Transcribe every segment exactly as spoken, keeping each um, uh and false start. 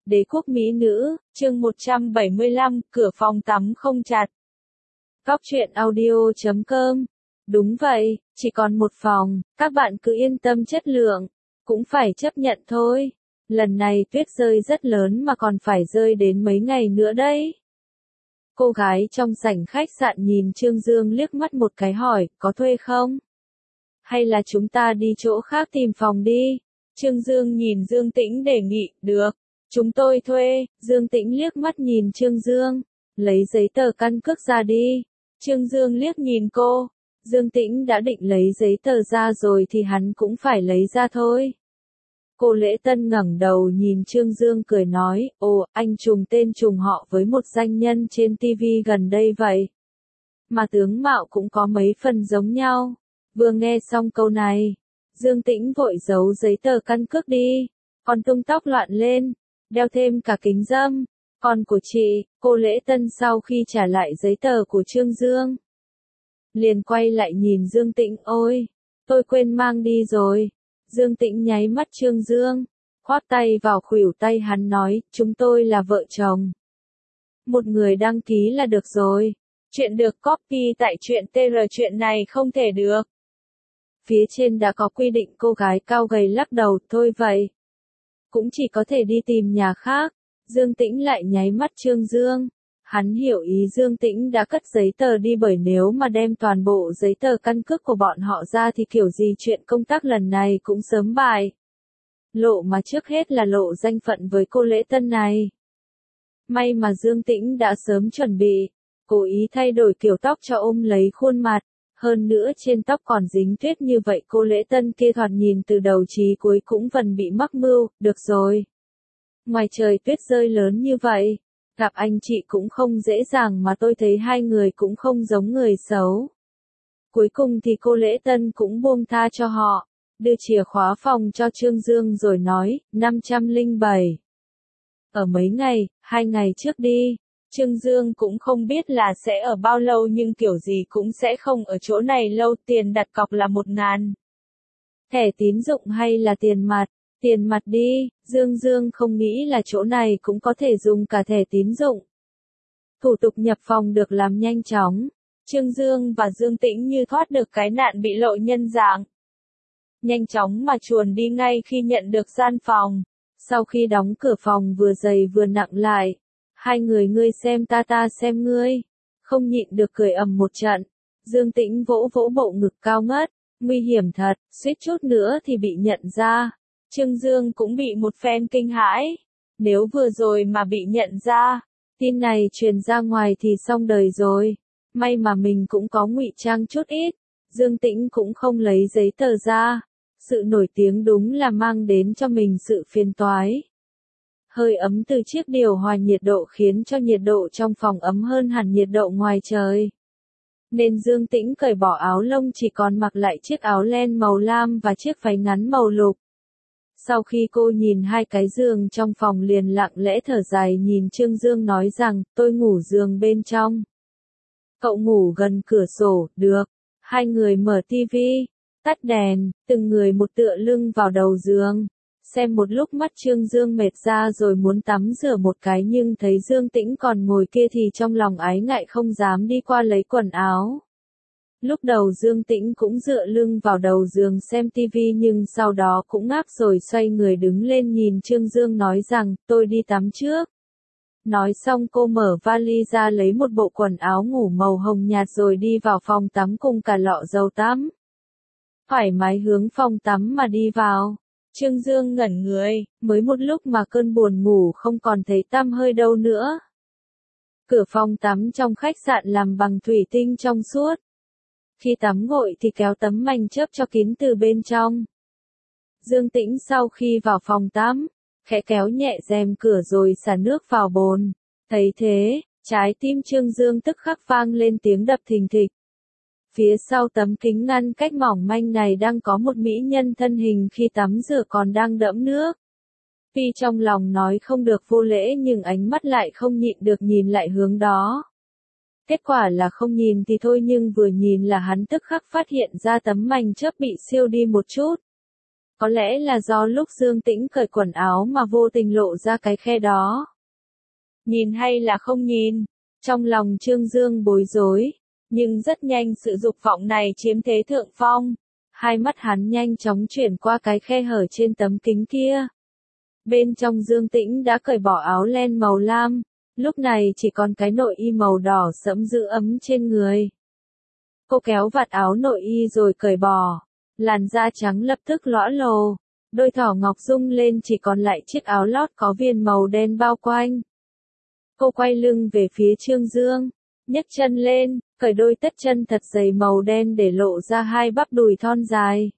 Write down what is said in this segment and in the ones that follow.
Đế quốc mỹ nữ, chương một trăm bảy mươi lăm, cửa phòng tắm không chặt. Góc truyện audio chấm com. Đúng vậy, chỉ còn một phòng, các bạn cứ yên tâm chất lượng, cũng phải chấp nhận thôi. Lần này tuyết rơi rất lớn mà còn phải rơi đến mấy ngày nữa đấy. Cô gái trong sảnh khách sạn nhìn Trương Dương liếc mắt một cái hỏi, có thuê không? Hay là chúng ta đi chỗ khác tìm phòng đi? Trương Dương nhìn Dương Tĩnh đề nghị, được. Chúng tôi thuê. Dương Tĩnh liếc mắt nhìn Trương Dương. Lấy giấy tờ căn cước ra đi. Trương Dương liếc nhìn cô. Dương Tĩnh đã định lấy giấy tờ ra rồi thì hắn cũng phải lấy ra thôi. Cô Lễ Tân ngẩng đầu nhìn Trương Dương cười nói, ồ, anh trùng tên trùng họ với một danh nhân trên ti vi gần đây vậy. Mà tướng mạo cũng có mấy phần giống nhau. Vừa nghe xong câu này, Dương Tĩnh vội giấu giấy tờ căn cước đi. Còn tung tóc loạn lên, đeo thêm cả kính râm. Còn của chị, cô Lễ Tân sau khi trả lại giấy tờ của Trương Dương, liền quay lại nhìn Dương Tĩnh, ôi, tôi quên mang đi rồi. Dương Tĩnh nháy mắt Trương Dương, khoác tay vào khuỷu tay hắn nói, chúng tôi là vợ chồng. Một người đăng ký là được rồi. Chuyện được copy tại truyện tê rờ, chuyện này không thể được. Phía trên đã có quy định. Cô gái cao gầy lắc đầu, thôi vậy. Cũng chỉ có thể đi tìm nhà khác. Dương Tĩnh lại nháy mắt Trương Dương. Hắn hiểu ý Dương Tĩnh đã cất giấy tờ đi, bởi nếu mà đem toàn bộ giấy tờ căn cước của bọn họ ra thì kiểu gì chuyện công tác lần này cũng sớm bại lộ, mà trước hết là lộ danh phận với cô Lễ Tân này. May mà Dương Tĩnh đã sớm chuẩn bị, cố ý thay đổi kiểu tóc cho ôm lấy khuôn mặt. Hơn nữa trên tóc còn dính tuyết như vậy, cô Lễ Tân kia thoạt nhìn từ đầu chí cuối cũng vẫn bị mắc mưu. Được rồi. Ngoài trời tuyết rơi lớn như vậy, gặp anh chị cũng không dễ dàng, mà tôi thấy hai người cũng không giống người xấu. Cuối cùng thì cô Lễ Tân cũng buông tha cho họ, đưa chìa khóa phòng cho Trương Dương rồi nói, năm trăm lẻ bảy. Ở mấy ngày, hai ngày trước đi. Trương Dương cũng không biết là sẽ ở bao lâu, nhưng kiểu gì cũng sẽ không ở chỗ này lâu. Tiền đặt cọc là một ngàn. Thẻ tín dụng hay là tiền mặt? Tiền mặt đi. Dương Dương không nghĩ là chỗ này cũng có thể dùng cả thẻ tín dụng. Thủ tục nhập phòng được làm nhanh chóng. Trương Dương và Dương Tĩnh như thoát được cái nạn bị lộ nhân dạng. Nhanh chóng mà chuồn đi ngay khi nhận được gian phòng. Sau khi đóng cửa phòng vừa dày vừa nặng lại, hai người ngươi xem ta ta xem ngươi, không nhịn được cười ầm một trận. Dương Tĩnh vỗ vỗ bộ ngực cao ngất, nguy hiểm thật, suýt chút nữa thì bị nhận ra. Trương Dương cũng bị một phen kinh hãi. Nếu vừa rồi mà bị nhận ra, tin này truyền ra ngoài thì xong đời rồi. May mà mình cũng có ngụy trang chút ít. Dương Tĩnh cũng không lấy giấy tờ ra. Sự nổi tiếng đúng là mang đến cho mình sự phiền toái. Hơi ấm từ chiếc điều hòa nhiệt độ khiến cho nhiệt độ trong phòng ấm hơn hẳn nhiệt độ ngoài trời. Nên Dương Tĩnh cởi bỏ áo lông, chỉ còn mặc lại chiếc áo len màu lam và chiếc váy ngắn màu lục. Sau khi cô nhìn hai cái giường trong phòng liền lặng lẽ thở dài nhìn Trương Dương nói rằng, tôi ngủ giường bên trong. Cậu ngủ gần cửa sổ, được. Hai người mở tivi, tắt đèn, từng người một tựa lưng vào đầu giường. Xem một lúc mắt Trương Dương mệt ra rồi muốn tắm rửa một cái, nhưng thấy Dương Tĩnh còn ngồi kia thì trong lòng ái ngại không dám đi qua lấy quần áo. Lúc đầu Dương Tĩnh cũng dựa lưng vào đầu giường xem tivi, nhưng sau đó cũng ngáp rồi xoay người đứng lên nhìn Trương Dương nói rằng, tôi đi tắm trước. Nói xong cô mở vali ra lấy một bộ quần áo ngủ màu hồng nhạt rồi đi vào phòng tắm cùng cả lọ dầu tắm. Thoải mái hướng phòng tắm mà đi vào. Trương Dương ngẩn người, mới một lúc mà cơn buồn ngủ không còn thấy tăm hơi đâu nữa. Cửa phòng tắm trong khách sạn làm bằng thủy tinh trong suốt. Khi tắm gội thì kéo tấm mành chớp cho kín từ bên trong. Dương Tĩnh sau khi vào phòng tắm, khẽ kéo nhẹ rèm cửa rồi xả nước vào bồn. Thấy thế, trái tim Trương Dương tức khắc vang lên tiếng đập thình thịch. Phía sau tấm kính ngăn cách mỏng manh này đang có một mỹ nhân thân hình khi tắm rửa còn đang đẫm nước. Tuy trong lòng nói không được vô lễ nhưng ánh mắt lại không nhịn được nhìn lại hướng đó. Kết quả là không nhìn thì thôi, nhưng vừa nhìn là hắn tức khắc phát hiện ra tấm mành chớp bị siêu đi một chút. Có lẽ là do lúc Dương Tĩnh cởi quần áo mà vô tình lộ ra cái khe đó. Nhìn hay là không nhìn? Trong lòng Trương Dương bối rối, nhưng rất nhanh sự dục vọng này chiếm thế thượng phong. Hai mắt hắn nhanh chóng chuyển qua cái khe hở trên tấm kính kia. Bên trong Dương Tĩnh đã cởi bỏ áo len màu lam, lúc này chỉ còn cái nội y màu đỏ sẫm giữ ấm trên người. Cô kéo vạt áo nội y rồi cởi bỏ, làn da trắng lập tức lõa lồ, đôi thỏ ngọc rung lên chỉ còn lại chiếc áo lót có viền màu đen bao quanh. Cô quay lưng về phía Trương Dương, nhấc chân lên, cởi đôi tất chân thật dày màu đen để lộ ra hai bắp đùi thon dài.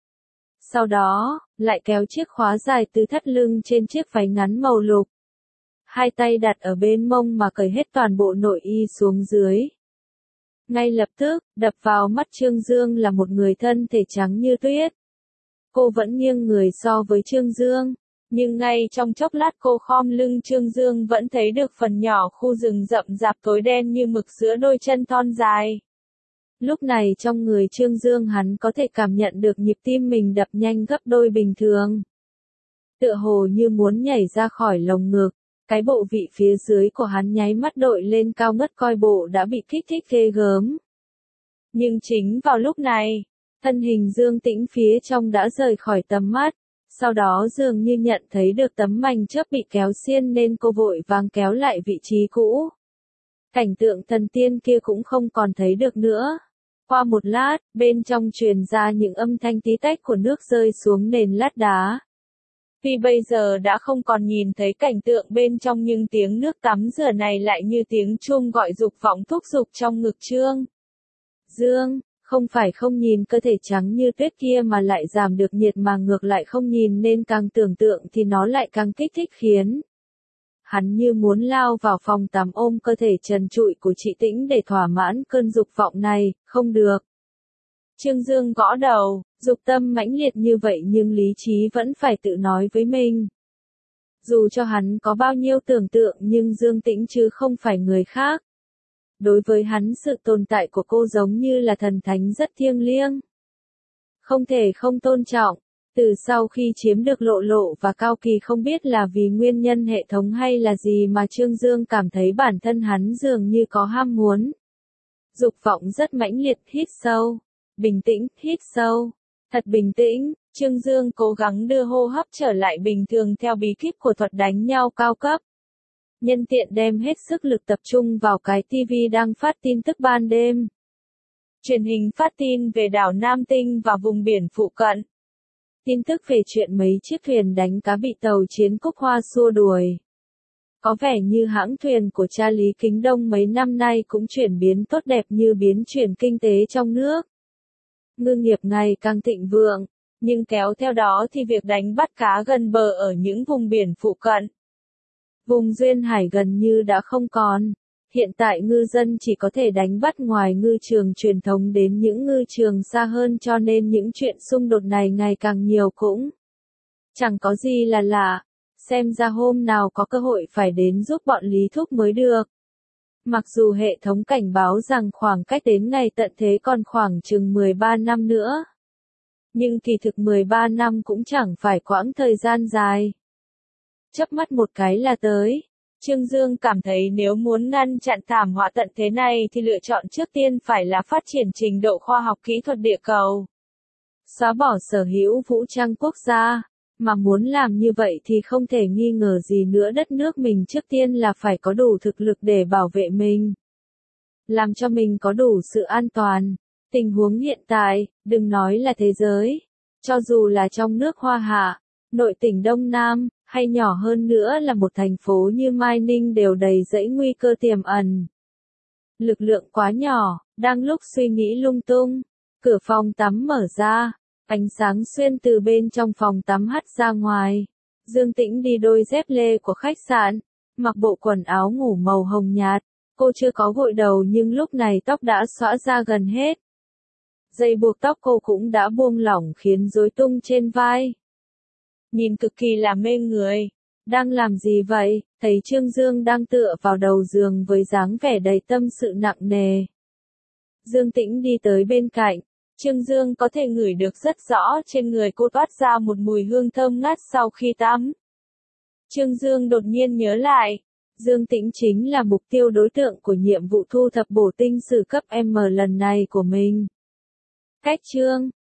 Sau đó, lại kéo chiếc khóa dài từ thắt lưng trên chiếc váy ngắn màu lục. Hai tay đặt ở bên mông mà cởi hết toàn bộ nội y xuống dưới. Ngay lập tức, đập vào mắt Trương Dương là một người thân thể trắng như tuyết. Cô vẫn nghiêng người so với Trương Dương, nhưng ngay trong chốc lát cô khom lưng Trương Dương vẫn thấy được phần nhỏ khu rừng rậm rạp tối đen như mực giữa đôi chân thon dài. Lúc này trong người Trương Dương hắn có thể cảm nhận được nhịp tim mình đập nhanh gấp đôi bình thường. Tựa hồ như muốn nhảy ra khỏi lồng ngực, cái bộ vị phía dưới của hắn nháy mắt đội lên cao ngất coi bộ đã bị kích thích ghê gớm. Nhưng chính vào lúc này, thân hình Dương Tĩnh phía trong đã rời khỏi tầm mắt, sau đó dường như nhận thấy được tấm mành chớp bị kéo xiên nên cô vội vàng kéo lại vị trí cũ. Cảnh tượng thần tiên kia cũng không còn thấy được nữa. Qua một lát, bên trong truyền ra những âm thanh tí tách của nước rơi xuống nền lát đá. Tuy bây giờ đã không còn nhìn thấy cảnh tượng bên trong nhưng tiếng nước tắm rửa này lại như tiếng chuông gọi dục vọng thúc giục trong ngực Trương Dương, không phải không nhìn cơ thể trắng như tuyết kia mà lại giảm được nhiệt mà ngược lại không nhìn nên càng tưởng tượng thì nó lại càng kích thích khiến hắn như muốn lao vào phòng tắm ôm cơ thể trần trụi của chị Tĩnh để thỏa mãn cơn dục vọng này, không được. Trương Dương gõ đầu, dục tâm mãnh liệt như vậy nhưng lý trí vẫn phải tự nói với mình. Dù cho hắn có bao nhiêu tưởng tượng nhưng Dương Tĩnh chứ không phải người khác. Đối với hắn sự tồn tại của cô giống như là thần thánh rất thiêng liêng. Không thể không tôn trọng. Từ sau khi chiếm được Lộ Lộ và Cao Kỳ không biết là vì nguyên nhân hệ thống hay là gì mà Trương Dương cảm thấy bản thân hắn dường như có ham muốn. Dục vọng rất mãnh liệt, hít sâu. Bình tĩnh, hít sâu. Thật bình tĩnh, Trương Dương cố gắng đưa hô hấp trở lại bình thường theo bí kíp của thuật đánh nhau cao cấp. Nhân tiện đem hết sức lực tập trung vào cái tivi đang phát tin tức ban đêm. Truyền hình phát tin về đảo Nam Tinh và vùng biển phụ cận. Tin tức về chuyện mấy chiếc thuyền đánh cá bị tàu chiến Cúc Hoa xua đuổi. Có vẻ như hãng thuyền của cha Lý Kính Đông mấy năm nay cũng chuyển biến tốt đẹp như biến chuyển kinh tế trong nước. Ngư nghiệp ngày càng thịnh vượng, nhưng kéo theo đó thì việc đánh bắt cá gần bờ ở những vùng biển phụ cận. Vùng duyên hải gần như đã không còn. Hiện tại ngư dân chỉ có thể đánh bắt ngoài ngư trường truyền thống đến những ngư trường xa hơn cho nên những chuyện xung đột này ngày càng nhiều cũng chẳng có gì là lạ. Xem ra hôm nào có cơ hội phải đến giúp bọn Lý Thúc mới được. Mặc dù hệ thống cảnh báo rằng khoảng cách đến ngày tận thế còn khoảng chừng mười ba năm nữa. Nhưng kỳ thực mười ba năm cũng chẳng phải quãng thời gian dài. Chớp mắt một cái là tới. Trương Dương cảm thấy nếu muốn ngăn chặn thảm họa tận thế này thì lựa chọn trước tiên phải là phát triển trình độ khoa học kỹ thuật địa cầu. Xóa bỏ sở hữu vũ trang quốc gia. Mà muốn làm như vậy thì không thể nghi ngờ gì nữa đất nước mình trước tiên là phải có đủ thực lực để bảo vệ mình. Làm cho mình có đủ sự an toàn. Tình huống hiện tại, đừng nói là thế giới. Cho dù là trong nước Hoa Hạ, nội tỉnh Đông Nam, hay nhỏ hơn nữa là một thành phố như Mai Ninh đều đầy dẫy nguy cơ tiềm ẩn. Lực lượng quá nhỏ, đang lúc suy nghĩ lung tung, cửa phòng tắm mở ra, ánh sáng xuyên từ bên trong phòng tắm hắt ra ngoài. Dương Tĩnh đi đôi dép lê của khách sạn, mặc bộ quần áo ngủ màu hồng nhạt, cô chưa có gội đầu nhưng lúc này tóc đã xõa ra gần hết. Dây buộc tóc cô cũng đã buông lỏng khiến rối tung trên vai. Nhìn cực kỳ là mê người. Đang làm gì vậy? Thấy Trương Dương đang tựa vào đầu giường với dáng vẻ đầy tâm sự nặng nề. Dương Tĩnh đi tới bên cạnh, Trương Dương có thể ngửi được rất rõ trên người cô toát ra một mùi hương thơm ngát sau khi tắm. Trương Dương đột nhiên nhớ lại, Dương Tĩnh chính là mục tiêu đối tượng của nhiệm vụ thu thập bổ tinh sử cấp M lần này của mình. Cách Trương